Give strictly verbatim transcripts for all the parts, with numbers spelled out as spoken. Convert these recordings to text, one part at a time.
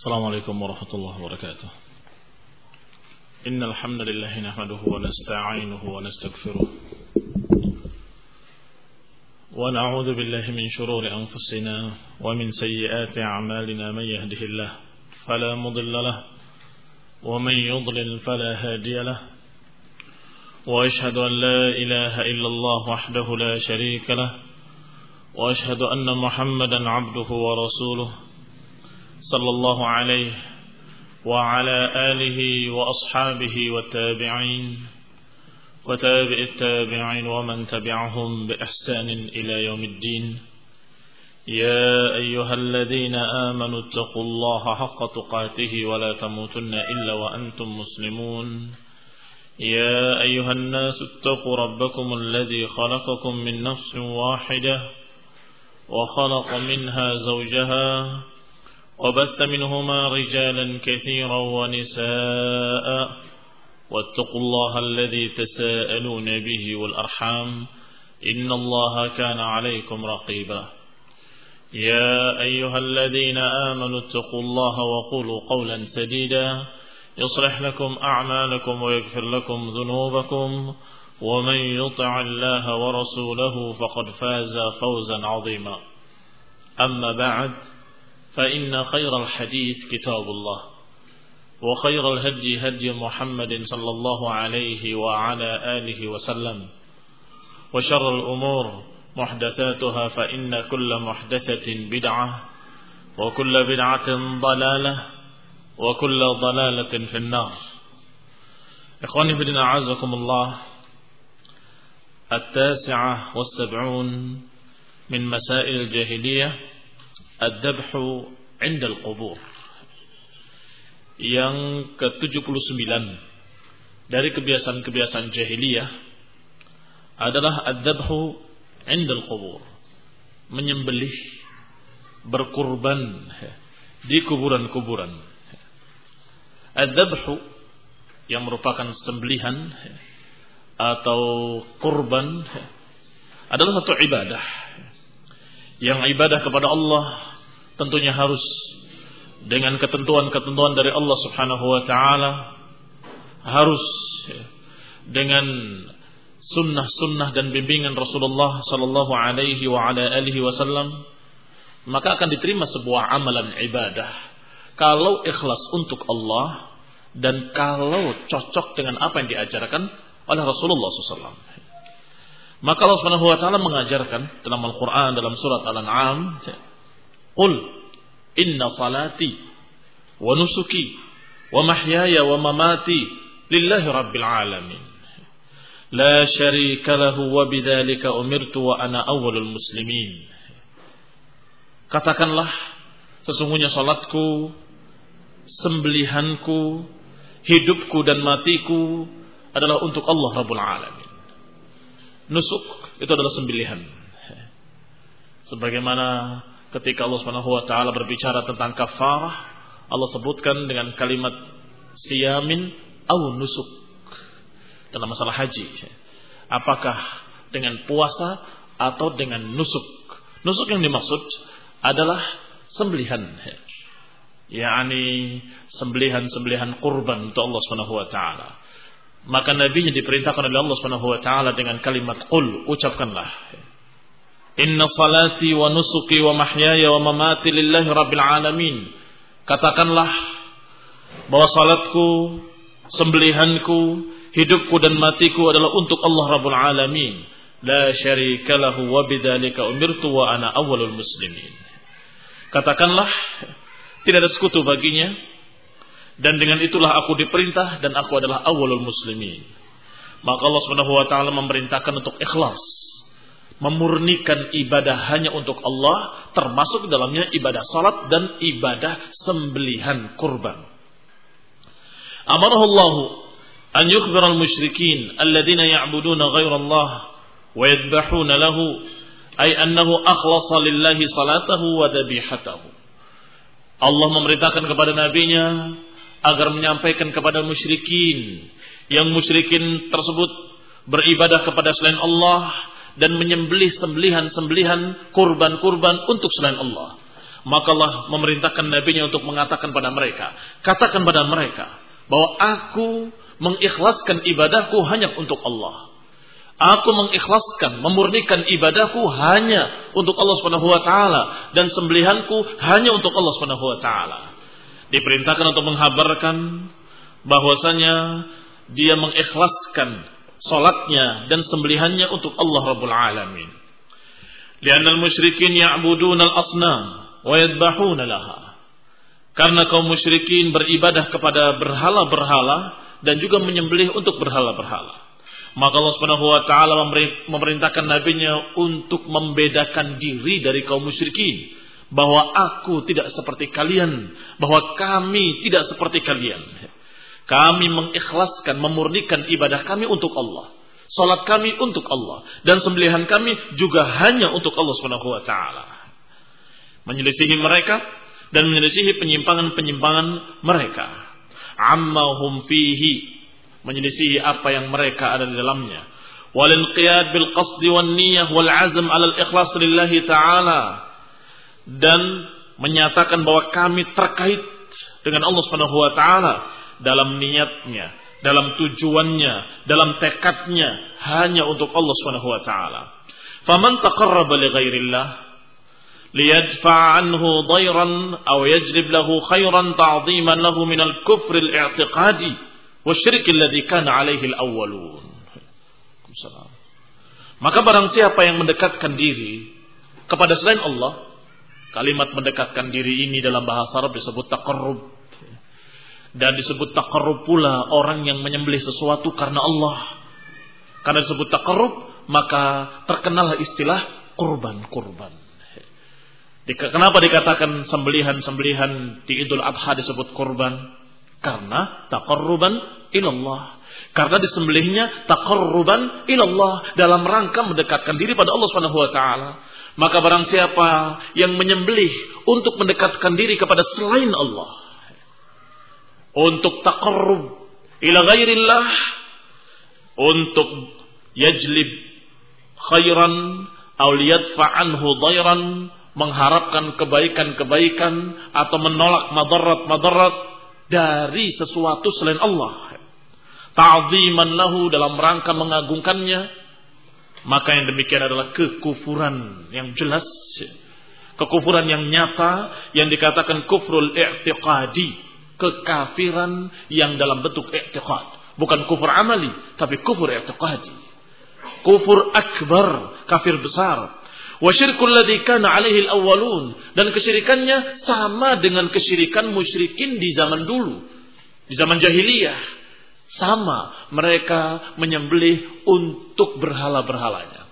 السلام عليكم ورحمة الله وبركاته. إن الحمد لله نحمده ونستعينه ونستغفره ونعوذ بالله من شرور أنفسنا ومن سيئات أعمالنا. من يهده الله فلا مضل له ومن يضلل فلا هادي له، وأشهد أن لا إله إلا الله وحده لا شريك له، وأشهد أن محمدا عبده ورسوله صلى الله عليه وعلى آله وأصحابه والتابعين وتابع التابعين ومن تبعهم بإحسان إلى يوم الدين. يا أيها الذين آمنوا اتقوا الله حق تقاته ولا تموتن إلا وأنتم مسلمون. يا أيها الناس اتقوا ربكم الذي خلقكم من نفس واحدة وخلق منها زوجها وبث منهما رجالا كثيرا ونساء، واتقوا الله الذي تساءلون به والأرحام إن الله كان عليكم رقيبا. يا أيها الذين آمنوا اتقوا الله وقولوا قولا سديدا يصلح لكم أعمالكم ويغفر لكم ذنوبكم، ومن يطع الله ورسوله فقد فاز فوزا عظيما. أما بعد، فإن خير الحديث كتاب الله، وخير الهدي هدي محمد صلى الله عليه وعلى آله وسلم، وشر الأمور محدثاتها، فإن كل محدثة بدعة وكل بدعة ضلالة وكل ضلالة في النار. إخواني في الدين أعزكم الله. التاسعة والسبعون من مسائل الجاهلية Ad-dabhu 'indal qubur. Yang ke tujuh puluh sembilan dari kebiasaan-kebiasaan jahiliyah adalah ad-dabhu 'indal qubur, menyembelih, berkurban di kuburan-kuburan. Ad-dabhu yang merupakan sembelihan atau kurban adalah satu ibadah. Yang ibadah kepada Allah tentunya harus dengan ketentuan-ketentuan dari Allah Subhanahu wa taala, harus dengan sunnah-sunnah dan bimbingan Rasulullah sallallahu alaihi wa ala alihi wasallam, maka akan diterima sebuah amalan ibadah kalau ikhlas untuk Allah dan kalau cocok dengan apa yang diajarkan oleh Rasulullah sallallahu alaihi wasallam. Maka Allah Subhanahu wa taala mengajarkan dalam Al-Qur'an dalam surat Al-An'am, "Qul inna salati wa nusuki wa mahyaya wa mamati lillahi rabbil alamin. La syarika lahu wa bidzalika umirtu wa ana awwalul muslimin." Katakanlah, sesungguhnya salatku, sembelihanku, hidupku dan matiku adalah untuk Allah Rabbul Alamin. Nusuk itu adalah sembelihan. Sebagaimana ketika Allah Subhanahu wa taala berbicara tentang kafarah, Allah sebutkan dengan kalimat siyamin au nusuk dalam masalah haji. Apakah dengan puasa atau dengan nusuk? Nusuk yang dimaksud adalah sembelihan. yakni sembelihan-sembelihan kurban untuk Allah Subhanahu wa taala. Maka nabinya diperintahkan oleh Allah Subhanahu wa taala dengan kalimat qul, ucapkanlah, inna salati wa nusuki wa mahyaya wa mamati lillahi rabbil alamin. Katakanlah bahwa salatku, sembelihanku, hidupku dan matiku adalah untuk Allah Rabbul Alamin. La syarika lahu wa bidzalika umirtu wa ana awwalul muslimin. Katakanlah tidak ada sekutu baginya, dan dengan itulah aku diperintah dan aku adalah awwalul muslimin. Maka Allah Subhanahu wa taala memerintahkan untuk ikhlas, memurnikan ibadah hanya untuk Allah, termasuk dalamnya ibadah salat dan ibadah sembelihan kurban. Amarahu Allah an yukhbira al-musyrikin alladhina ya'buduna ghayra Allah wa yadhbahuna lahu, ay annahu akhlasa lillahi salatahu wa dhabihatahu. Allah memerintahkan kepada nabinya agar menyampaikan kepada musyrikin, yang musyrikin tersebut beribadah kepada selain Allah dan menyembelih sembelihan-sembelihan kurban-kurban untuk selain Allah. Maka Allah memerintahkan nabinya untuk mengatakan pada mereka, katakan pada mereka bahwa aku mengikhlaskan ibadahku hanya untuk Allah. Aku mengikhlaskan, memurnikan ibadahku hanya untuk Allah Subhanahu wa taala dan sembelihanku hanya untuk Allah Subhanahu wa taala. Diperintahkan untuk menghabarkan bahwasanya dia mengikhlaskan salatnya dan sembelihannya untuk Allah Rabbul Alamin. Li'anna al-musyrikin ya'buduna al-asnam wa yadbahuna laha. Karena kaum musyrikin beribadah kepada berhala-berhala dan juga menyembelih untuk berhala-berhala. Maka Allah Subhanahu wa taala memerintahkan nabinya untuk membedakan diri dari kaum musyrikin, bahwa aku tidak seperti kalian, bahwa kami tidak seperti kalian. Kami mengikhlaskan, memurnikan ibadah kami untuk Allah. Salat kami untuk Allah dan sembelihan kami juga hanya untuk Allah Subhanahu wa taala. Menyelisihi mereka dan menyelisihi penyimpangan-penyimpangan mereka. Amma hum fihi, menyelisihi apa yang mereka ada di dalamnya. Wal inqiyad bil qasd wan niyyah wal azm ala al ikhlas lillahi ta'ala, dan menyatakan bahwa kami terkait dengan Allah Subhanahu wa taala dalam niatnya, dalam tujuannya, dalam tekadnya hanya untuk Allah Subhanahu wa taala. Faman taqarraba li ghairillah liyadfa' anhu dhayran aw yajlib lahu khairan ta'dhiman lahu min al-kufr al-i'tiqadi wasyirk alladhi kana 'alaihi al-awwalun. Maka barang siapa yang mendekatkan diri kepada selain Allah, kalimat mendekatkan diri ini dalam bahasa Arab disebut taqarrub, dan disebut taqarrub pula orang yang menyembelih sesuatu karena Allah. Karena disebut taqarrub, maka terkenallah istilah kurban-kurban. Kenapa dikatakan sembelihan-sembelihan di Idul Adha disebut kurban? Karena taqarruban ilallah. Karena disembelihnya taqarruban ilallah, dalam rangka mendekatkan diri pada Allah Subhanahu wa taala. Maka barang siapa yang menyembelih untuk mendekatkan diri kepada selain Allah, untuk taqarrub ila ghairillah, untuk yajlib khairan aw liyadfa' anhu dhairan, mengharapkan kebaikan-kebaikan atau menolak madarat-madarat dari sesuatu selain Allah, ta'ziman lahu, dalam rangka mengagungkannya, maka yang demikian adalah kekufuran yang jelas, kekufuran yang nyata, yang dikatakan kufrul i'tiqadi, kekafiran yang dalam bentuk i'tiqad, bukan kufur amali tapi kufur i'tiqadi, kufur akbar, kafir besar. Wa syirkul ladzi kana 'alaihi al-awwalun, dan kesyirikannya sama dengan kesyirikan musyrikin di zaman dulu, di zaman jahiliyah. Sama, mereka menyembelih untuk berhala-berhalanya.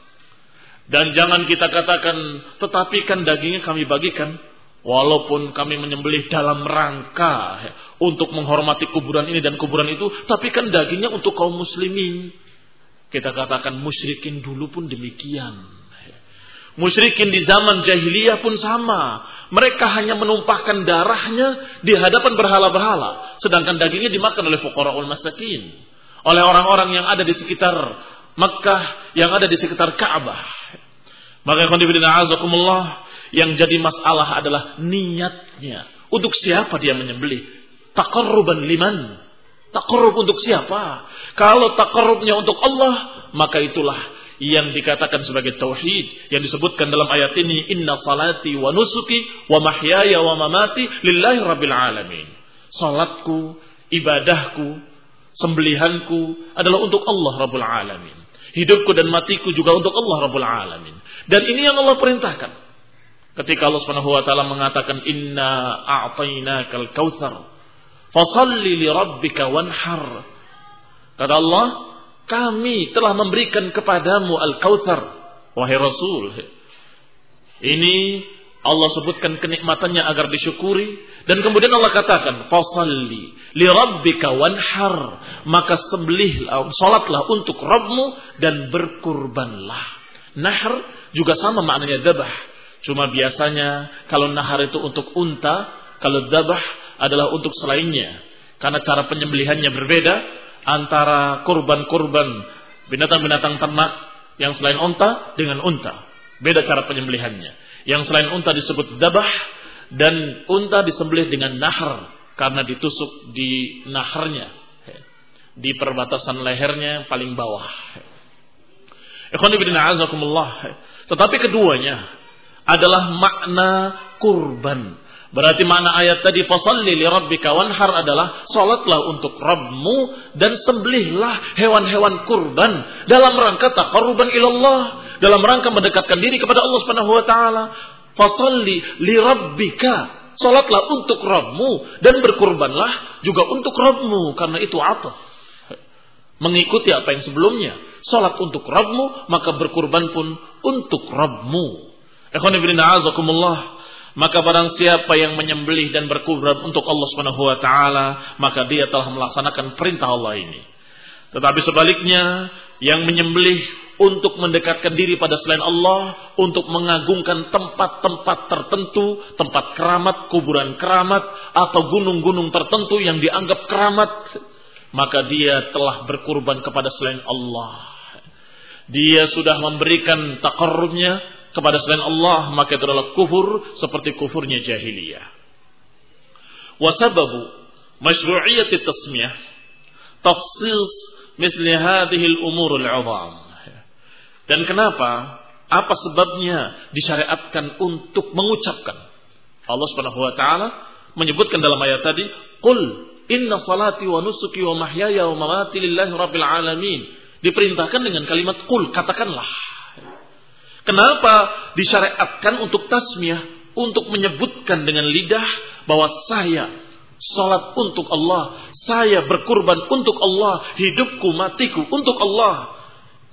Dan jangan kita katakan, tetapi kan dagingnya kami bagikan, walaupun kami menyembelih dalam rangka untuk menghormati kuburan ini dan kuburan itu, tapi kan dagingnya untuk kaum muslimin. Kita katakan musyrikin dulu pun demikian. Musyrikin di zaman jahiliyah pun sama. Mereka hanya menumpahkan darahnya di hadapan berhala-berhala, sedangkan dagingnya dimakan oleh fuqara'ul masakin, oleh orang-orang yang ada di sekitar Makkah, yang ada di sekitar Ka'bah. Maka azakumullah, yang jadi masalah adalah niatnya. Untuk siapa dia menyembelih? Taqarruban liman? Taqarrub untuk siapa? Kalau taqarrubnya untuk Allah, maka itulah yang dikatakan sebagai tauhid, yang disebutkan dalam ayat ini, inna salati wa nusuki wa mahyaya wa mamati lillahi rabbil alamin. Salatku, ibadahku, sembelihanku adalah untuk Allah Rabbul Alamin. Hidupku dan matiku juga untuk Allah Rabbul Alamin. Dan ini yang Allah perintahkan. Ketika Allah Subhanahu wa taala mengatakan, inna a'tainakal kautsar fasalli li rabbika wanhar. Kata Allah, kami telah memberikan kepadamu Al-Kautsar, wahai Rasul. Ini Allah sebutkan kenikmatannya agar disyukuri, dan kemudian Allah katakan, fasalli li rabbika wanhar, maka sembelihlah, salatlah untuk Rabbmu dan berkurbanlah. Nahr juga sama maknanya dzabah. Cuma biasanya kalau nahar itu untuk unta, kalau dzabah adalah untuk selainnya. Karena cara penyembelihannya berbeda antara kurban-kurban binatang-binatang ternak yang selain unta dengan unta. Beda cara penyembelihannya. Yang selain unta disebut dzabah, Dan unta disembelih dengan nahar karena ditusuk di naharnya, di perbatasan lehernya yang paling bawah. Ikhwan fillah azakumullah. Tetapi keduanya adalah makna kurban. Berarti makna ayat tadi fasalli li rabbika wanhar adalah salatlah untuk Rabbmu dan sembelihlah hewan-hewan kurban dalam rangka taqarruban ilallah, dalam rangka mendekatkan diri kepada Allah Subhanahu wa taala. Fasalli li rabbika, salatlah untuk Rabbmu dan berkurbanlah juga untuk Rabbmu, karena itu ataf. Mengikuti apa yang sebelumnya. Salat untuk Rabbmu, maka berkurban pun untuk Rabbmu. Ikhwan fillah azakumullah. Maka barang siapa yang menyembelih dan berkurban untuk Allah Subhanahu wa taala, maka dia telah melaksanakan perintah Allah ini. Tetapi sebaliknya, yang menyembelih untuk mendekatkan diri pada selain Allah, untuk mengagungkan tempat-tempat tertentu, tempat keramat, kuburan keramat, atau gunung-gunung tertentu yang dianggap keramat, maka dia telah berkurban kepada selain Allah. Dia sudah memberikan taqarrubnya kepada selain Allah, maka itu adalah kufur seperti kufurnya jahiliyah. Wa sababu masyru'iyyati tasmiyah tafsis mithli hadhihi al-umur al-'azam. Dan kenapa? Apa sebabnya disyariatkan untuk mengucapkan? Allah Subhanahu wa taala menyebutkan dalam ayat tadi, "Qul inna salati wa nusuki wa mahyaya wa mamati lillahi rabbil alamin." Diperintahkan dengan kalimat qul, katakanlah. Kenapa disyariatkan untuk tasmiyah, untuk menyebutkan dengan lidah bahwa saya salat untuk Allah, saya berkurban untuk Allah, hidupku matiku untuk Allah.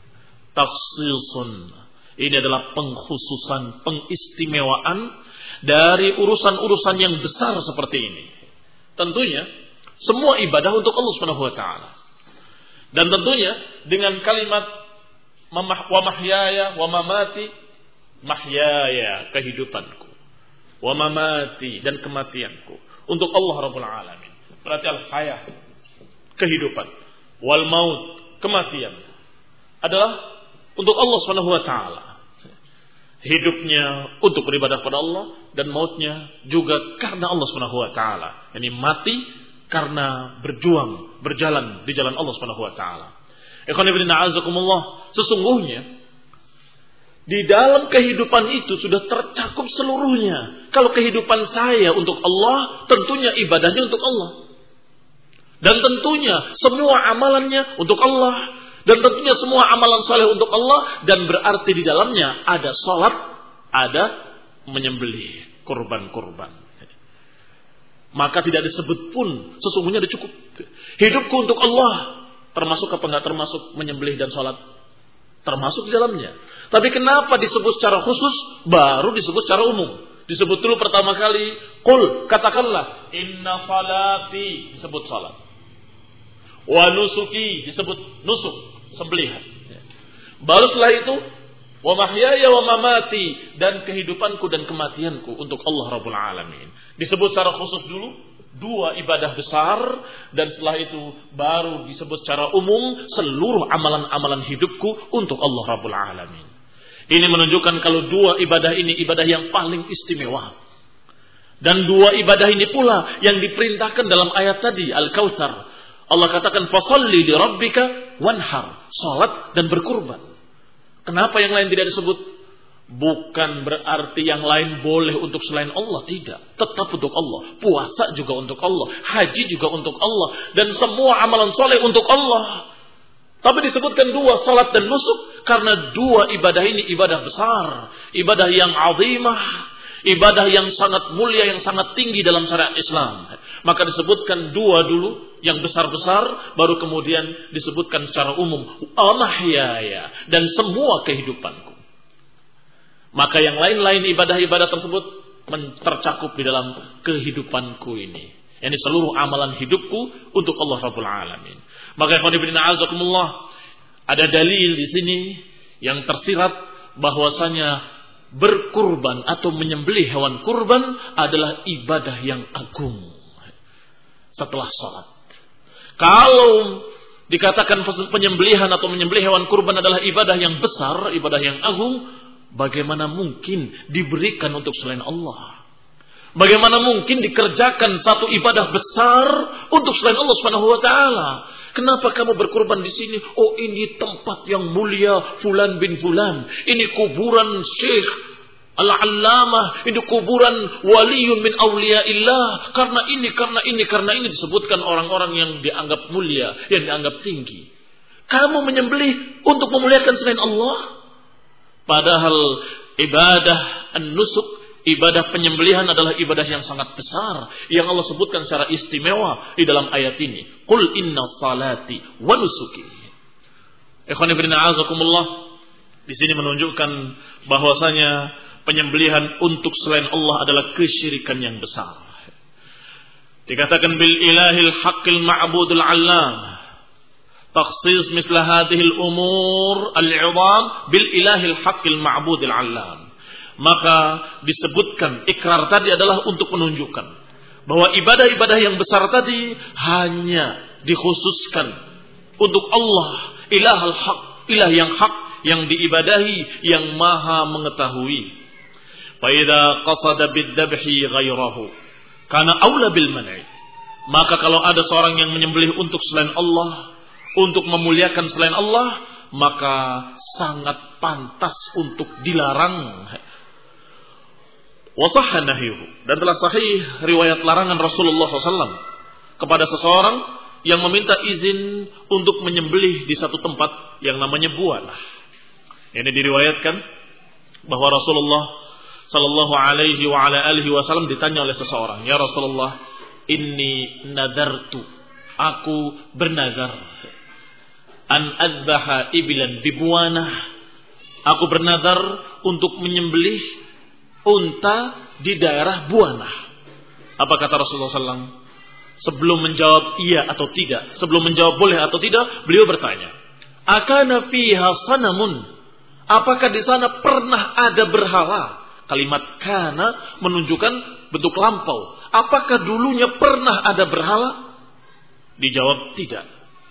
Tafsisun. Ini adalah pengkhususan, pengistimewaan dari urusan-urusan yang besar seperti ini. Tentunya semua ibadah untuk Allah Subhanahu wa taala. Dan tentunya dengan kalimat wa mahyaya wa mamati, mahyaya kehidupanku, wa mamati dan kematianku untuk Allah Rabbul Alamin. Berarti al-hayah kehidupan, wal maut kematian adalah untuk Allah Subhanahu wa taala. Hidupnya untuk beribadah kepada Allah dan mautnya juga karena Allah Subhanahu wa taala. Yani mati karena berjuang, berjalan di jalan Allah Subhanahu wa taala. Ikhwan fillah azakumullah, sesungguhnya di dalam kehidupan itu sudah tercakup seluruhnya. Kalau kehidupan saya untuk Allah, tentunya ibadahnya untuk Allah. Dan tentunya semua amalannya untuk Allah. Dan tentunya semua amalan saleh untuk Allah. Dan berarti di dalamnya ada salat, ada menyembelih kurban-kurban. Maka tidak disebut pun, sesungguhnya sudah cukup. Hidupku untuk Allah, termasuk apa enggak termasuk menyembelih dan salat? Termasuk di dalamnya. Tapi kenapa disebut secara khusus, baru disebut secara umum? Disebut dulu pertama kali, qul, katakanlah, inna salati, disebut salat. Wa nusuki, disebut nusuk, sembelihan. Baru setelah itu, wa mahyaya wa mamati, dan kehidupanku dan kematianku untuk Allah Rabbul Alamin. Disebut secara khusus dulu, dua ibadah besar, dan setelah itu baru disebut secara umum seluruh amalan-amalan hidupku untuk Allah Rabbul Alamin. Ini menunjukkan kalau dua ibadah ini ibadah yang paling istimewa. Dan dua ibadah ini pula yang diperintahkan dalam ayat tadi, Al-Kautsar. Allah katakan fasalli li rabbika wanhar, salat dan berkurban. Kenapa yang lain tidak disebut? Bukan berarti yang lain boleh untuk selain Allah, tidak. Tetap untuk Allah. Puasa juga untuk Allah, haji juga untuk Allah, dan semua amalan soleh untuk Allah. Tapi disebutkan dua, salat dan nusuk, karena dua ibadah ini ibadah besar, ibadah yang azimah, ibadah yang sangat mulia, yang sangat tinggi dalam syariat Islam. Maka disebutkan dua dulu, yang besar-besar, baru kemudian disebutkan secara umum, amahyaya, dan semua kehidupanku. Maka yang lain-lain ibadah-ibadah tersebut tercakup di dalam kehidupanku ini. Ini seluruh amalan hidupku untuk Allah Rabbul Alamin. Maka ikhwan fillah azakumullah, ada dalil di sini yang tersirat bahwasanya berkurban atau menyembelih hewan kurban adalah ibadah yang agung setelah salat. Kalau dikatakan penyembelihan atau menyembelih hewan kurban adalah ibadah yang besar, ibadah yang agung, bagaimana mungkin diberikan untuk selain Allah? Bagaimana mungkin dikerjakan satu ibadah besar untuk selain Allah Subhanahu wa taala? Kenapa kamu berkorban di sini? Oh, ini tempat yang mulia fulan bin fulan. Ini kuburan Syekh Al-Allamah, ini kuburan waliyun min awliyaillah. Karena ini, karena ini, karena ini disebutkan orang-orang yang dianggap mulia, yang dianggap tinggi. Kamu menyembelih untuk memuliakan selain Allah? Padahal ibadah an-nusuk, ibadah penyembelihan adalah ibadah yang sangat besar yang Allah sebutkan secara istimewa di dalam ayat ini. Qul inna salati wa nusuki. Ikhwan fillah a'azakumullah. Di sini menunjukkan bahwasanya penyembelihan untuk selain Allah adalah kesyirikan yang besar. Dikatakan bil ilahil haqqil ma'budul 'allam. Takhsis misla hadhil umur al-'idham bil ilahil haqqil ma'budul 'allam. Maka disebutkan ikrar tadi adalah untuk menunjukkan bahwa ibadah-ibadah yang besar tadi hanya dikhususkan untuk Allah, ilahul haq, ilah yang hak, yang diibadahi, yang maha mengetahui. Fa idza qasada bid-dabhi ghairahu kana aula bil man'i. Maka kalau ada seorang yang menyembelih untuk selain Allah, untuk memuliakan selain Allah, maka sangat pantas untuk dilarang. Wasahha nahyuhu, dan telah sahih riwayat larangan Rasulullah shallallahu alaihi wasallam kepada seseorang yang meminta izin untuk menyembelih di satu tempat yang namanya buanah. Ini diriwayatkan bahwa Rasulullah sallallahu alaihi wa ala alihi wasallam ditanya oleh seseorang, "Ya Rasulullah, inni nadartu, aku bernazar an adzbaha ibilan bibuanah. Aku bernazar untuk menyembelih unta di daerah Buanah." Apa kata Rasulullah sallallahu alaihi wasallam? Sebelum menjawab iya atau tidak, sebelum menjawab boleh atau tidak, beliau bertanya, "Akana fiha sanamun?" Apakah di sana pernah ada berhala? Kalimat kana menunjukkan bentuk lampau. Apakah dulunya pernah ada berhala? Dijawab tidak.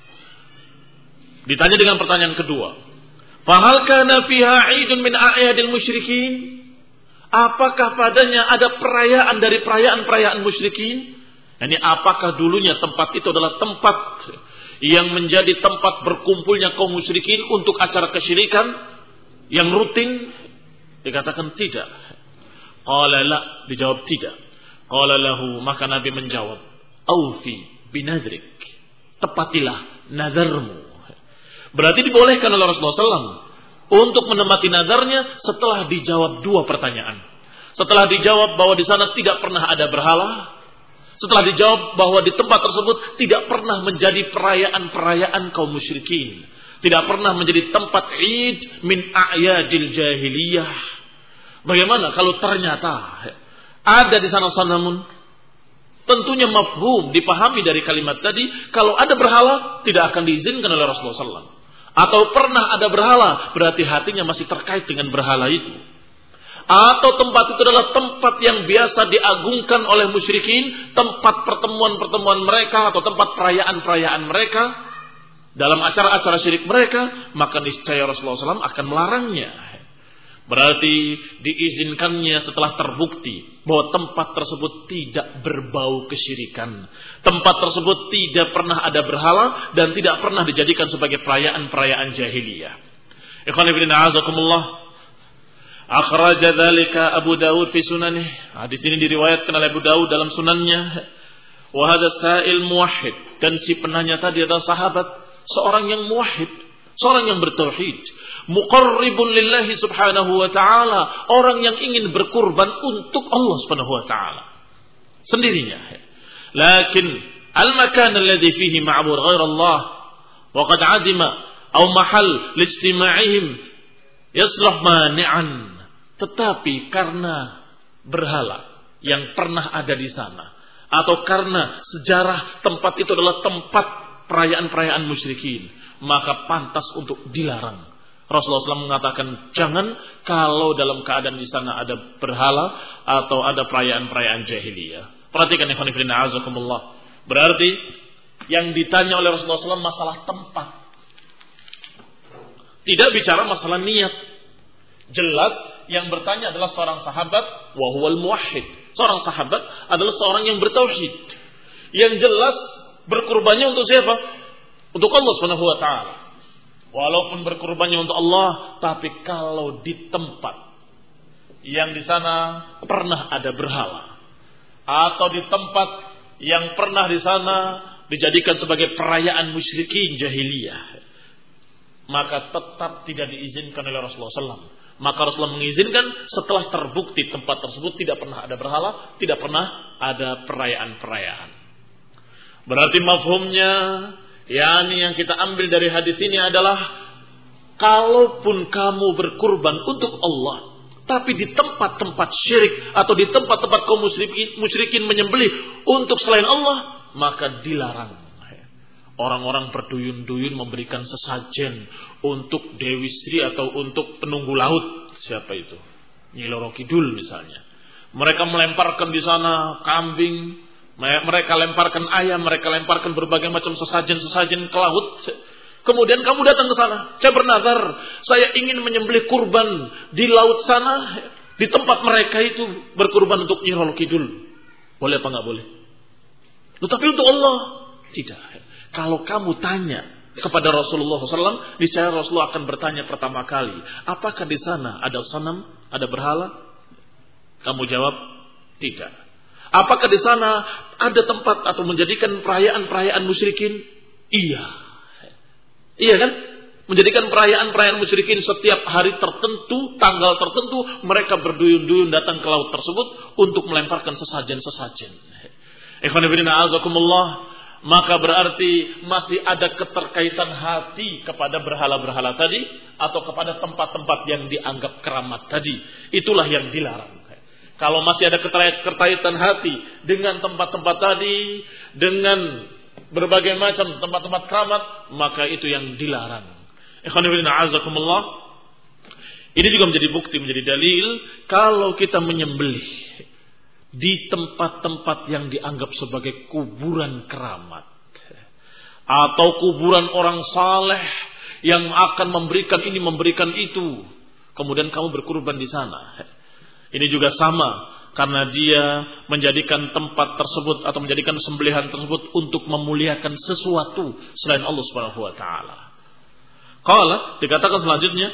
Ditanya dengan pertanyaan kedua, "Fahal kana fiha 'idun min a'yadil musyrikin?" Apakah padanya ada perayaan dari perayaan-perayaan musyrikin? Yani apakah dulunya tempat itu adalah tempat yang menjadi tempat berkumpulnya kaum musyrikin untuk acara kesyirikan yang rutin? Dikatakan tidak. Qala la, dijawab tidak. Qala lahu, maka Nabi menjawab, "Aufi binadrik." Tepatilah nadarmu. Berarti dibolehkan oleh Rasulullah sallallahu alaihi wasallam untuk menempati nadarnya setelah dijawab dua pertanyaan. Setelah dijawab bahwa di sana tidak pernah ada berhala, setelah dijawab bahwa di tempat tersebut tidak pernah menjadi perayaan-perayaan kaum musyrikin, tidak pernah menjadi tempat id min a'yadil jahiliyah. Bagaimana kalau ternyata ada di sana sanamun? Tentunya mafhum, dipahami dari kalimat tadi, kalau ada berhala tidak akan diizinkan oleh Rasulullah sallallahu alaihi wasallam. Atau pernah ada berhala, berarti hatinya masih terkait dengan berhala itu. Atau tempat itu adalah tempat yang biasa diagungkan oleh musyrikin, tempat pertemuan-pertemuan mereka atau tempat perayaan-perayaan mereka, dalam acara-acara syirik mereka, maka niscaya Rasulullah sallallahu alaihi wasallam akan melarangnya. Berarti diizinkannya setelah terbukti bahwa tempat tersebut tidak berbau kesyirikan. Tempat tersebut tidak pernah ada berhala dan tidak pernah dijadikan sebagai perayaan-perayaan jahiliyah. Ikhwan fillah a'azakumullah. Akhraja dzalika Abu Dawud fi sunanih. Hadis ini diriwayatkan oleh Abu Dawud dalam sunannya. Wa hadza sa'il muwahhid, dan si penanya tadi adalah sahabat, seorang yang muwahhid, seorang yang bertauhid, muqarribun lillahi subhanahu wa ta'ala, orang yang ingin berkurban untuk Allah subhanahu wa ta'ala sendirinya. Lakin al-makan alladhi fihi ma'bud ghair Allah wa qad 'adima aw mahal lijtima'ihim yaslah mani'an. Tetapi karena berhala yang pernah ada di sana, atau karena sejarah tempat itu adalah tempat perayaan-perayaan musyrikin, maka pantas untuk dilarang. Rasulullah shallallahu alaihi wasallam mengatakan, jangan kalau dalam keadaan di sana ada berhala atau ada perayaan-perayaan jahiliyah. Perhatikan ikhwan fillah a'azakumullah. Berarti yang ditanya oleh Rasulullah shallallahu alaihi wasallam masalah tempat, tidak bicara masalah niat. Jelas yang bertanya adalah seorang sahabat, wa huwal muwahhid, Seorang sahabat adalah seorang yang bertauhid. Yang jelas berkurbannya untuk siapa? Untuk Allah Subhanahu wa taala. Walaupun berkurbannya untuk Allah, tapi kalau di tempat yang di sana pernah ada berhala, atau di tempat yang pernah di sana dijadikan sebagai perayaan musyrikin jahiliyah, maka tetap tidak diizinkan oleh Rasulullah shallallahu alaihi wasallam. Maka Rasulullah mengizinkan setelah terbukti tempat tersebut tidak pernah ada berhala, tidak pernah ada perayaan-perayaan. Berarti mafhumnya, yakni yang kita ambil dari hadis ini adalah, kalaupun kamu berkurban untuk Allah, tapi di tempat-tempat syirik atau di tempat-tempat kaum musyrikin, musyrikin menyembelih untuk selain Allah, maka dilarang. Orang-orang berduyun-duyun memberikan sesajen untuk Dewi Sri atau untuk penunggu laut. Siapa itu? Nyi Roro Kidul misalnya. Mereka melemparkan di sana kambing, mereka lemparkan ayam, mereka lemparkan berbagai macam sesajen-sesajen ke laut. Kemudian kamu datang ke sana. Saya bernazar, saya ingin menyembelih kurban di laut sana, di tempat mereka itu berkurban untuk Nyi Roro Kidul. Boleh apa enggak boleh? Tetapi untuk Allah tidak. Kalau kamu tanya kepada Rasulullah shallallahu alaihi wasallam, niscaya Rasulullah akan bertanya pertama kali, apakah di sana ada sanam, ada berhala? Kamu jawab, tidak. Apakah di sana ada tempat atau menjadikan perayaan-perayaan musyrikin? Iya. Iya kan? Menjadikan perayaan-perayaan musyrikin setiap hari tertentu, tanggal tertentu, mereka berduyun-duyun datang ke laut tersebut untuk melemparkan sesajen-sesajen. Ikhwan fillah azakumullah, maka berarti masih ada keterkaitan hati kepada berhala-berhala tadi atau kepada tempat-tempat yang dianggap keramat tadi. Itulah yang dilarang. Kalau masih ada keterkaitan hati dengan tempat-tempat tadi, dengan berbagai macam tempat-tempat keramat, maka itu yang dilarang. Ikhwan fillah azakumullah, ini juga menjadi bukti, menjadi dalil kalau kita menyembelih di tempat-tempat yang dianggap sebagai kuburan keramat atau kuburan orang saleh yang akan memberikan ini, memberikan itu, kemudian kamu berkurban di sana. Ini juga sama, karena dia menjadikan tempat tersebut atau menjadikan sembelihan tersebut untuk memuliakan sesuatu selain Allah Subhanahu wa taala. Qala, dikatakan selanjutnya,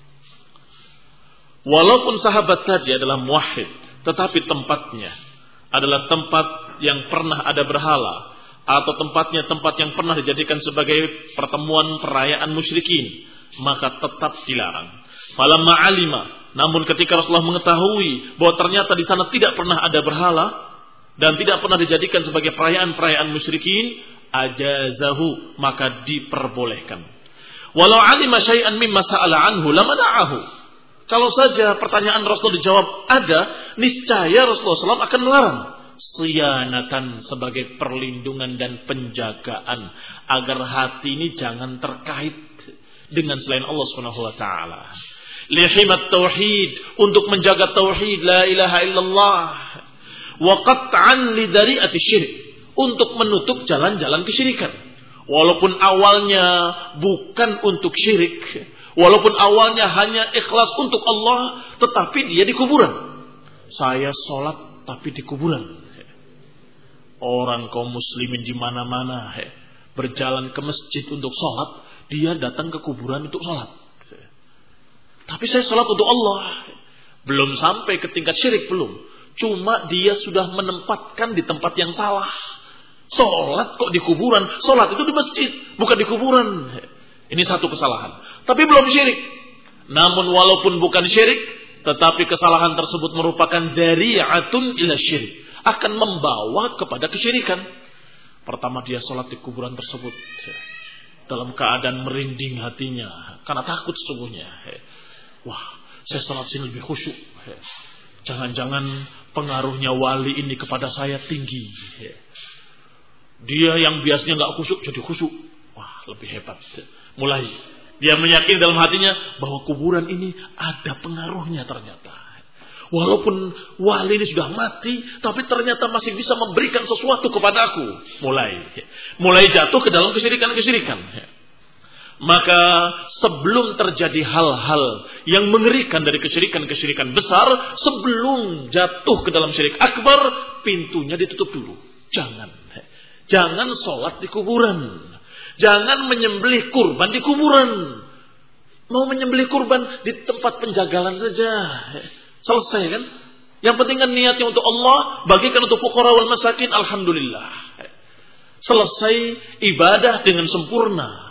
walaupun sahabat tadi adalah muwahhid, tetapi tempatnya adalah tempat yang pernah ada berhala, atau tempatnya tempat yang pernah dijadikan sebagai pertemuan perayaan musyrikin, maka tetap dilarang. Falamma alima, namun ketika Rasulullah mengetahui bahwa ternyata di sana tidak pernah ada berhala dan tidak pernah dijadikan sebagai perayaan-perayaan musyrikin, ajazahu, maka diperbolehkan. Walau alima syai'an mimma sa'ala anhu lamana'ahu. Kalau saja pertanyaan Rasul dijawab ada, niscaya Rasulullah shallallahu alaihi wasallam akan melarang. Siyanatan, sebagai perlindungan dan penjagaan agar hati ini jangan terkait dengan selain Allah Subhanahu wa taala. Lihimat tauhid, untuk menjaga tauhid la ilaha illallah. Wa qat'an lidari'ati syirik, untuk menutup jalan-jalan kesyirikan. Walaupun awalnya bukan untuk syirik, walaupun awalnya hanya ikhlas untuk Allah, tetapi dia di kuburan. Saya sholat tapi di kuburan. Orang kaum muslimin di mana-mana berjalan ke masjid untuk sholat, dia datang ke kuburan untuk sholat. Tapi saya sholat untuk Allah. Belum sampai ke tingkat syirik, belum. Cuma dia sudah menempatkan di tempat yang salah. Sholat kok di kuburan? Sholat itu di masjid, bukan di kuburan. Ini satu kesalahan. Tapi belum syirik. Namun walaupun bukan syirik, tetapi kesalahan tersebut merupakan dari'atun ila syirik, akan membawa kepada kesyirikan. Pertama, dia sholat di kuburan tersebut dalam keadaan merinding hatinya, karena takut sesungguhnya. Wah, saya sholat sini lebih khusyuk. Jangan-jangan pengaruhnya wali ini kepada saya tinggi. Dia yang biasanya nggak khusyuk jadi khusyuk. Wah, lebih hebat. Mulai dia meyakini dalam hatinya bahwa kuburan ini ada pengaruhnya ternyata. Walaupun wali ini sudah mati, tapi ternyata masih bisa memberikan sesuatu kepada aku. Mulai, mulai jatuh ke dalam kesyirikan-kesyirikan. Maka sebelum terjadi hal-hal yang mengerikan dari kesyirikan-kesyirikan besar, sebelum jatuh ke dalam syirik akbar, pintunya ditutup dulu. Jangan. Jangan sholat di kuburan. Jangan menyembelih kurban di kuburan. Mau menyembelih kurban di tempat penjagalan saja. Selesai kan? Yang penting kan niatnya untuk Allah, bagikan untuk fuqara wal masakin, alhamdulillah. Selesai ibadah dengan sempurna.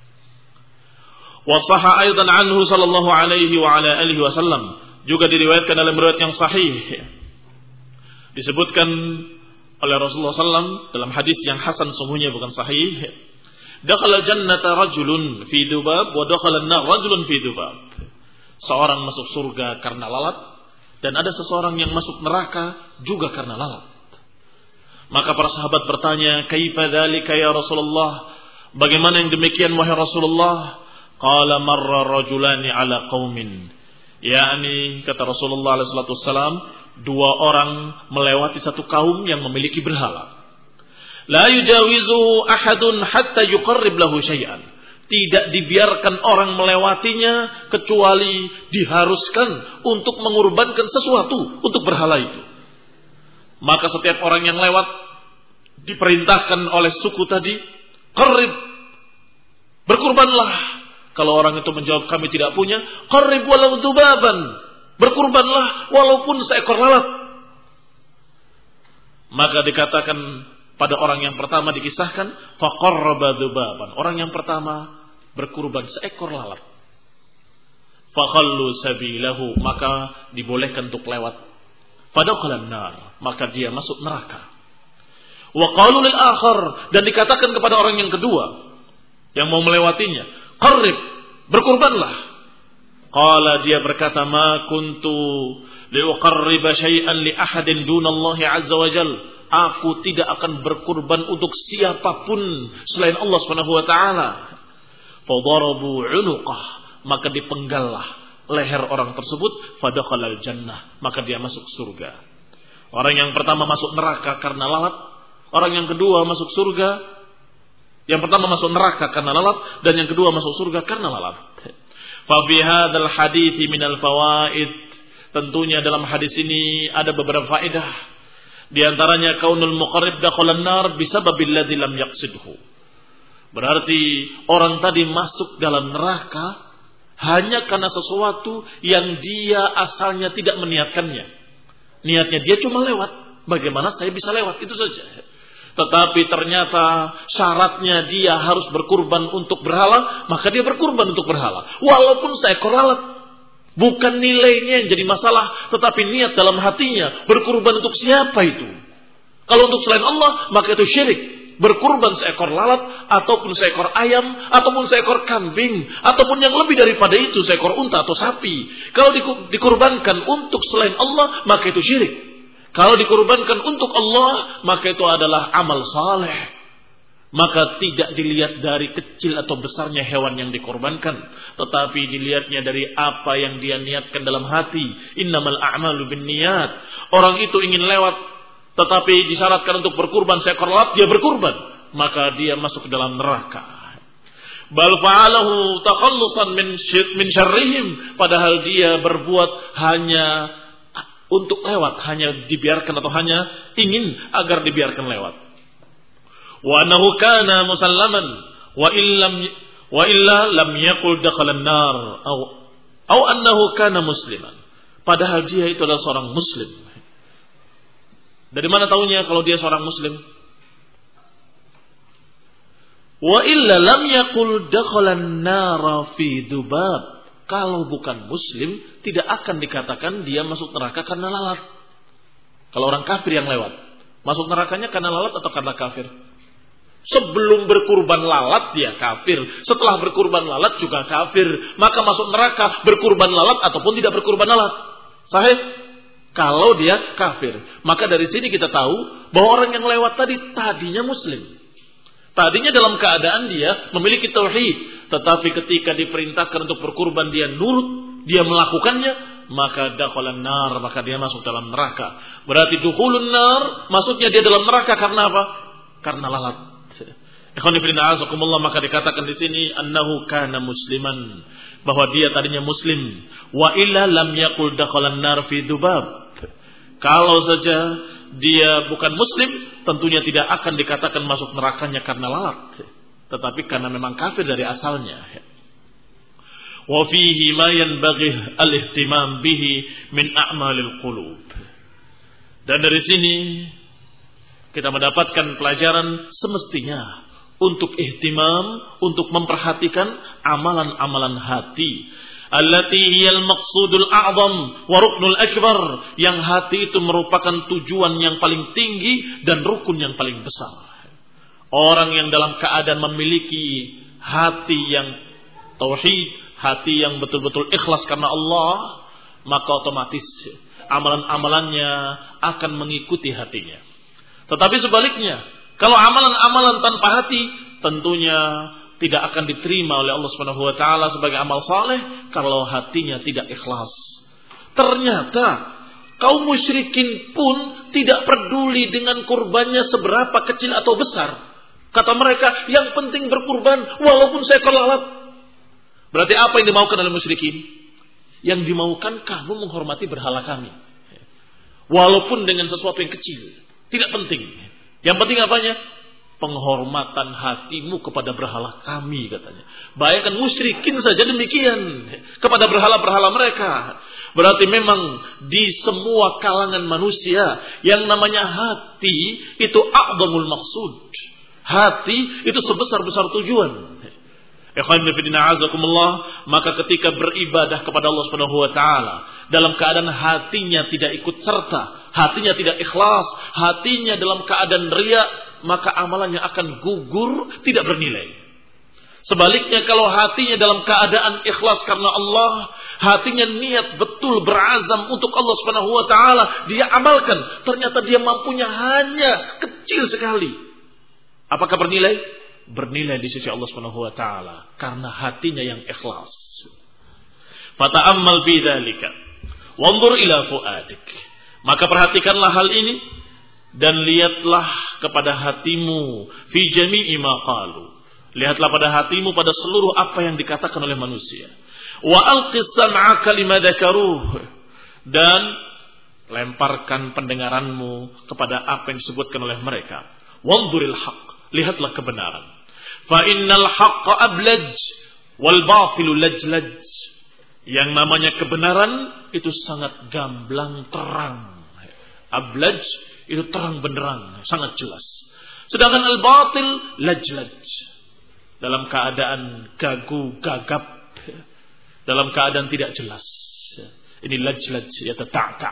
Wa sahha aidan anhu sallallahu alaihi wa ala alihi wasallam, juga diriwayatkan dalam riwayat yang sahih. Disebutkan oleh Rasulullah sallallahu alaihi wasallam dalam hadis yang hasan sungguhnya bukan sahih. Dakhala jannata rajulun fi dubab wa dakhala an-nar rajulun fi dubab. Seorang masuk surga karena lalat dan ada seseorang yang masuk neraka juga karena lalat. Maka para sahabat bertanya, "Kaifa dzalika ya Rasulullah?" Bagaimana yang demikian wahai Rasulullah? Qala marra rajulani ala qaumin. yakni kata Rasulullah sallallahu alaihi wasallam, dua orang melewati satu kaum yang memiliki berhala. La yujawizu ahadun hatta yuqarrib lahu syai'an. Tidak dibiarkan orang melewatinya kecuali diharuskan untuk mengorbankan sesuatu untuk berhala itu. Maka setiap orang yang lewat diperintahkan oleh suku tadi, qarrib, berkurbanlah. Kalau orang itu menjawab kami tidak punya, qarrib walau dubaban, berkurbanlah walaupun seekor lalat. Maka dikatakan pada orang yang pertama dikisahkan, faqarraba dubaban. Orang yang pertama berkurban seekor lalat. Fakhallu sabilahu, maka dibolehkan untuk lewat. Fadakhalan nar, maka dia masuk neraka. Wa qalu lil akhar, dan dikatakan kepada orang yang kedua yang mau melewatinya, qarrib, berkurbanlah. Qala, dia berkata, ma kuntu liuqarriba syai'an li ahadin dunallahi azza wa jalla. Aku tidak akan berkurban untuk siapapun selain Allah Subhanahu wa taala. Fadarabu 'unuqah, maka dipenggallah leher orang tersebut, fadakhalal jannah, maka dia masuk surga. Orang yang pertama masuk neraka karena lalat, orang yang kedua masuk surga. Yang pertama masuk neraka karena lalat, dan yang kedua masuk surga karena lalat. Fa fi hadzal hadits minal fawaid, tentunya dalam hadis ini ada beberapa faedah. Di antaranya kaunul muqarrib dakhalan nar bisababil ladzi lam yaqsidhu. Berarti orang tadi masuk dalam neraka hanya karena sesuatu yang dia asalnya tidak meniatkannya. Niatnya dia cuma lewat. Bagaimana saya bisa lewat? Itu saja. Tetapi ternyata syaratnya dia harus berkurban untuk berhala, maka dia berkurban untuk berhala. Walaupun seekor lalat. Bukan nilainya yang jadi masalah, tetapi niat dalam hatinya. Berkurban untuk siapa itu? Kalau untuk selain Allah, maka itu syirik. Berkurban seekor lalat, ataupun seekor ayam, ataupun seekor kambing, ataupun yang lebih daripada itu, seekor unta atau sapi. Kalau dikurbankan untuk selain Allah, maka itu syirik. Kalau dikurbankan untuk Allah, maka itu adalah amal saleh. Maka tidak dilihat dari kecil atau besarnya hewan yang dikorbankan, tetapi dilihatnya dari apa yang dia niatkan dalam hati. Innamal a'malu binniyat. Orang itu ingin lewat, tetapi disyaratkan untuk berkurban seekor lalat, dia berkurban, maka dia masuk ke dalam neraka. Bal fa'alahu takhallusan min min syarrihim, padahal dia berbuat hanya untuk lewat, hanya dibiarkan atau hanya ingin agar dibiarkan lewat. Wa annahu kana musallaman wa illam wa illa lam yaqul dakhala an-nar aw aw annahu kana musliman. Padahal dia itu adalah seorang muslim. Dari mana tahunya kalau dia seorang muslim? Wa illa lam yaqul dakhala an-nar fi dubab. Kalau bukan muslim, tidak akan dikatakan dia masuk neraka karena lalat. Kalau orang kafir yang lewat, masuk nerakanya karena lalat atau karena kafir? Sebelum berkurban lalat dia kafir, setelah berkurban lalat juga kafir. Maka masuk neraka berkurban lalat ataupun tidak berkurban lalat. Sahih? Kalau dia kafir. Maka dari sini kita tahu bahwa orang yang lewat tadi tadinya muslim. Tadinya dalam keadaan dia memiliki tauhid, tetapi ketika diperintahkan untuk berkurban dia nurut, dia melakukannya, maka dakhalan nar, maka dia masuk dalam neraka. Berarti dukhulun nar, maksudnya dia dalam neraka karena apa? Karena lalat. Ikhwan fillah azakumullah, maka dikatakan di sini annahu kana musliman, bahwa dia tadinya muslim. Wa illa lam yaqul dakhalan nar fi dzubab. Kalau saja dia bukan muslim, tentunya tidak akan dikatakan masuk nerakanya karena lalat, tetapi karena memang kafir dari asalnya. Wa fihi ma yanbaghi al-ihtimam bihi min a'malil qulub. Dan dari sini kita mendapatkan pelajaran semestinya untuk ihtimam, untuk memperhatikan amalan-amalan hati. Allati hiyal maqsudul a'zam wa ruknul akbar, yang hati itu merupakan tujuan yang paling tinggi dan rukun yang paling besar. Orang yang dalam keadaan memiliki hati yang tauhid, hati yang betul-betul ikhlas karena Allah, maka otomatis amalan-amalannya akan mengikuti hatinya. Tetapi sebaliknya, kalau amalan-amalan tanpa hati, tentunya tidak akan diterima oleh Allah Subhanahu wa taala sebagai amal saleh kalau hatinya tidak ikhlas. Ternyata kaum musyrikin pun tidak peduli dengan kurbannya seberapa kecil atau besar. Kata mereka, yang penting berkurban walaupun seekor lalat. Berarti apa yang dimaukan oleh musyrikin? Yang dimaukan, kamu menghormati berhala kami, walaupun dengan sesuatu yang kecil. Tidak penting. Yang penting apanya? Penghormatan hatimu kepada berhala kami, katanya. Bayangkan musyrikin saja demikian kepada berhala-berhala mereka. Berarti memang di semua kalangan manusia yang namanya hati itu a'zamul maqsud. Hati itu sebesar-besar tujuan. Ikhwan fillah azakumullah, maka ketika beribadah kepada Allah Subhanahu wa taala dalam keadaan hatinya tidak ikut serta, hatinya tidak ikhlas, hatinya dalam keadaan riya, maka amalannya akan gugur, tidak bernilai. Sebaliknya kalau hatinya dalam keadaan ikhlas karena Allah, hatinya niat betul berazam untuk Allah Subhanahu wa taala, dia amalkan, ternyata dia mampunya hanya kecil sekali. Apakah bernilai? Bernilai di sisi Allah Subhanahu wa taala karena hatinya yang ikhlas. Fata'ammal fi dzalika wanzur ila fuadik. Maka perhatikanlah hal ini dan lihatlah kepada hatimu fi jami'i ma qalu. Lihatlah pada hatimu pada seluruh apa yang dikatakan oleh manusia. Wa alqis sam'aka lima dzakaruh, dan lemparkan pendengaranmu kepada apa yang disebutkan oleh mereka. Wanzuril haqq, lihatlah kebenaran. Fa innal haqqa ablaj wal batilu lajlaj. Yang namanya kebenaran itu sangat gamblang terang. Ablaj itu terang benderang, sangat jelas. Sedangkan al batil lajlaj, dalam keadaan gagu gagap, dalam keadaan tidak jelas. Ini lajlaj, ya ta'ta.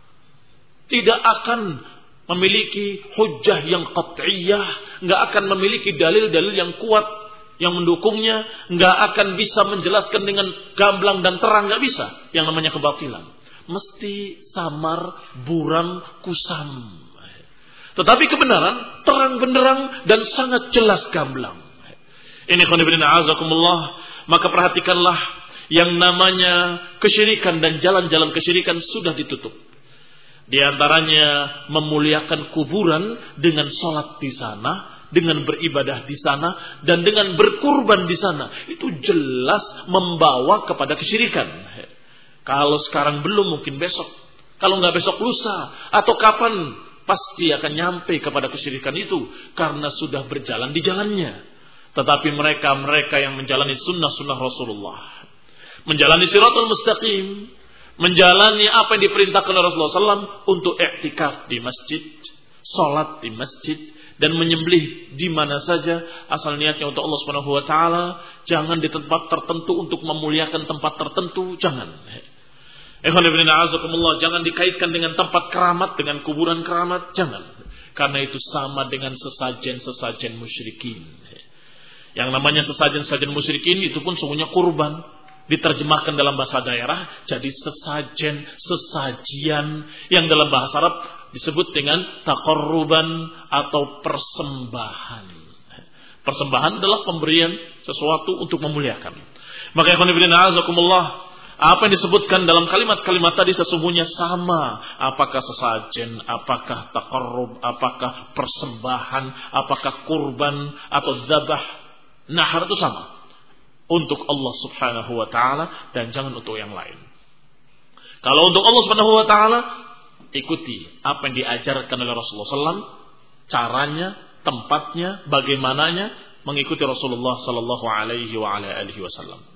Tidak akan memiliki hujjah yang qat'iyah, enggak akan memiliki dalil-dalil yang kuat yang mendukungnya, enggak akan bisa menjelaskan dengan gamblang dan terang, enggak bisa. Yang namanya kebatilan mesti samar, buram, kusam. Tetapi kebenaran terang benderang dan sangat jelas gamblang. Ini khonibina azakumullah, maka perhatikanlah yang namanya kesyirikan dan jalan-jalan kesyirikan sudah ditutup. Di antaranya memuliakan kuburan dengan sholat di sana, dengan beribadah di sana, dan dengan berkurban di sana. Itu jelas membawa kepada kesyirikan. Kalau sekarang belum, mungkin besok. Kalau nggak besok, lusa. Atau kapan, pasti akan nyampe kepada kesyirikan itu. Karena sudah berjalan di jalannya. Tetapi mereka-mereka yang menjalani sunnah-sunnah Rasulullah, menjalani siratul mustaqim, menjalani apa yang diperintahkan oleh Rasulullah shallallahu alaihi wasallam untuk i'tikaf di masjid, sholat di masjid, dan menyembelih di mana saja asal niatnya untuk Allah Subhanahu wa taala. Jangan di tempat tertentu untuk memuliakan tempat tertentu, jangan. Ikhwan ibn a'azakumullah, jangan dikaitkan dengan tempat keramat, dengan kuburan keramat, jangan. Karena itu sama dengan sesajen-sesajen musyrikin. Yang namanya sesajen-sesajen musyrikin itu pun semuanya kurban. Diterjemahkan dalam bahasa daerah jadi sesajen, sesajian, yang dalam bahasa Arab disebut dengan taqarruban atau persembahan. Persembahan adalah pemberian sesuatu untuk memuliakan. Maka ikhwan fillah azakumullah, Apa yang disebutkan dalam kalimat-kalimat tadi sesungguhnya sama. Apakah sesajen, apakah taqarrub, apakah persembahan, apakah kurban atau dzabah, nahar itu sama. Untuk Allah subhanahu wa ta'ala dan jangan untuk yang lain. Kalau untuk Allah subhanahu wa ta'ala, ikuti apa yang diajarkan oleh Rasulullah sallallahu alaihi wasallam. Caranya, tempatnya, bagaimananya, mengikuti Rasulullah sallallahu alaihi wa ala alihi wasallam.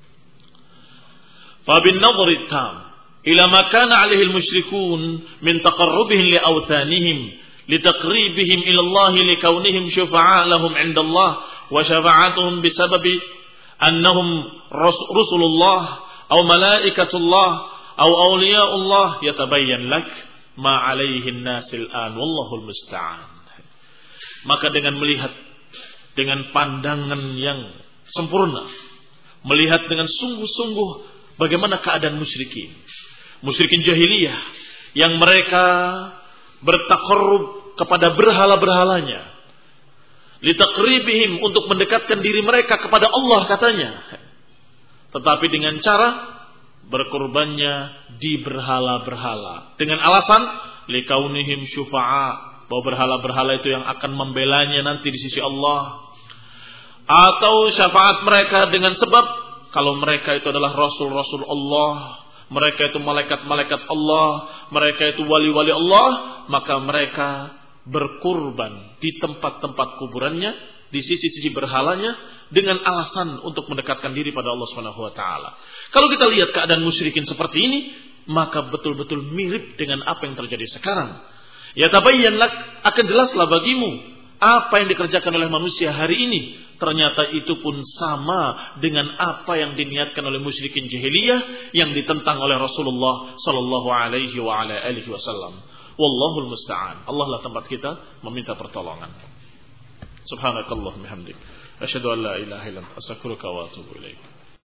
فبالنظر التام إلى ما كان عليه المشركون من تقربهم لأوثانهم لتقريبهم إلى الله لكونهم شفعاء لهم عند الله وشفاعتهم بسبب أنهم رسل الله أو ملائكة الله أو أولياء الله يتبين لك ما عليه الناس الآن والله المستعان. Maka dengan melihat dengan pandangan yang sempurna, melihat dengan sungguh-sungguh bagaimana keadaan musyrikin. Musyrikin jahiliyah yang mereka bertaqarrub kepada berhala-berhalanya. Litaqribihim, untuk mendekatkan diri mereka kepada Allah katanya. Tetapi dengan cara berkorbannya di berhala-berhala. Dengan alasan likaunihim syufa'a, bahwa berhala-berhala itu yang akan membelanya nanti di sisi Allah. Atau syafaat mereka dengan sebab kalau mereka itu adalah rasul-rasul Allah, mereka itu malaikat-malaikat Allah, mereka itu wali-wali Allah, maka mereka berkurban di tempat-tempat kuburannya, di sisi-sisi berhalanya, dengan alasan untuk mendekatkan diri pada Allah subhanahu wa taala. Kalau kita lihat keadaan musyrikin seperti ini, maka betul-betul mirip dengan apa yang terjadi sekarang. Ya tabayyan lak, akan jelaslah bagimu apa yang dikerjakan oleh manusia hari ini. Ternyata itu pun sama dengan apa yang diniatkan oleh musyrikin jahiliyah yang ditentang oleh Rasulullah sallallahu alaihi wa ala alihi wasallam. Wallahul musta'an. Allah lah tempat kita meminta pertolongan. Subhanakallahumma hamdik, asyhadu an la ilaha illa anta, astaghfiruka wa atubu ilaik.